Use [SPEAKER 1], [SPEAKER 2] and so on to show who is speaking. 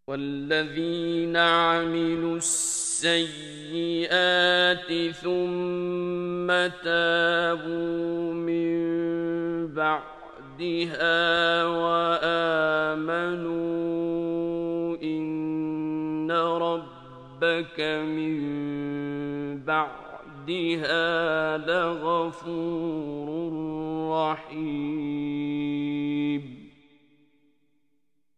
[SPEAKER 1] والذين عملوا السيئات ثم تابوا من بعدها وآمنوا إن ربك من بعدها لغفور رحيم